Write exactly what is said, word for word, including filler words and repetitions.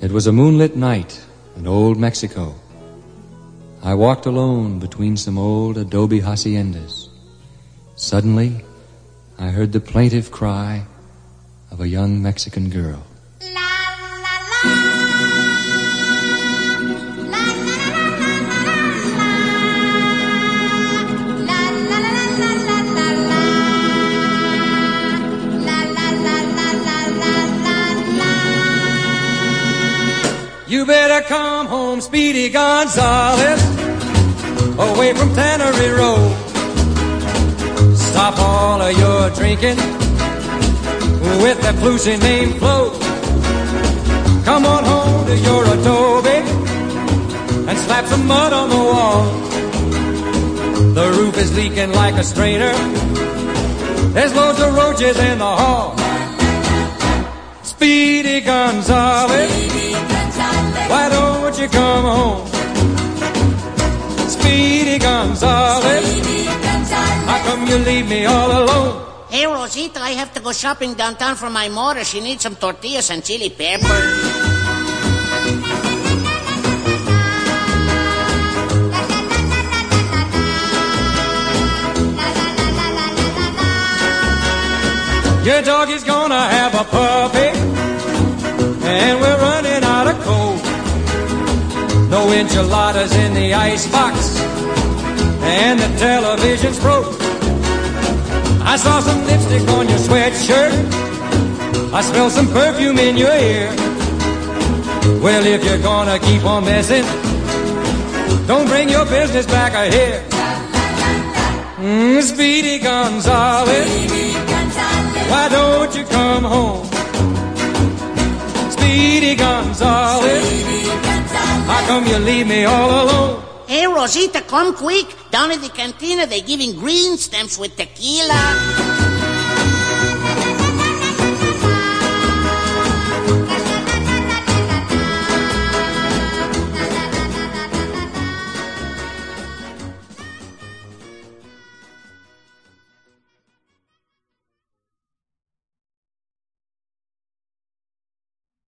It was a moonlit night in old Mexico. I walked alone between some old adobe haciendas. Suddenly, I heard the plaintive cry of a young Mexican girl. You better come home, Speedy Gonzales, away from Tannery Road. Stop all of your drinking with that Flusy named Flo. Come on home to your adobe and slap some mud on the wall. The roof is leaking like a strainer. There's loads of roaches in the hall. Speedy Gonzales, why don't you come home? Speedy Gonzales, how come you leave me all alone? Hey, Rosita, I have to go shopping downtown for my mother. She needs some tortillas and chili pepper. Your dog is gonna have a puppy, and we're running out of coal. No enchiladas in the icebox, and the television's broke. I saw some lipstick on your sweatshirt. I smell some perfume in your ear. Well, if you're gonna keep on messing, don't bring your business back here. Mm, Speedy Gonzales, why don't you come home? Speedy Gonzales, how come you leave me all alone? Hey, Rosita, come quick. Down in the cantina, they're giving green stamps with tequila.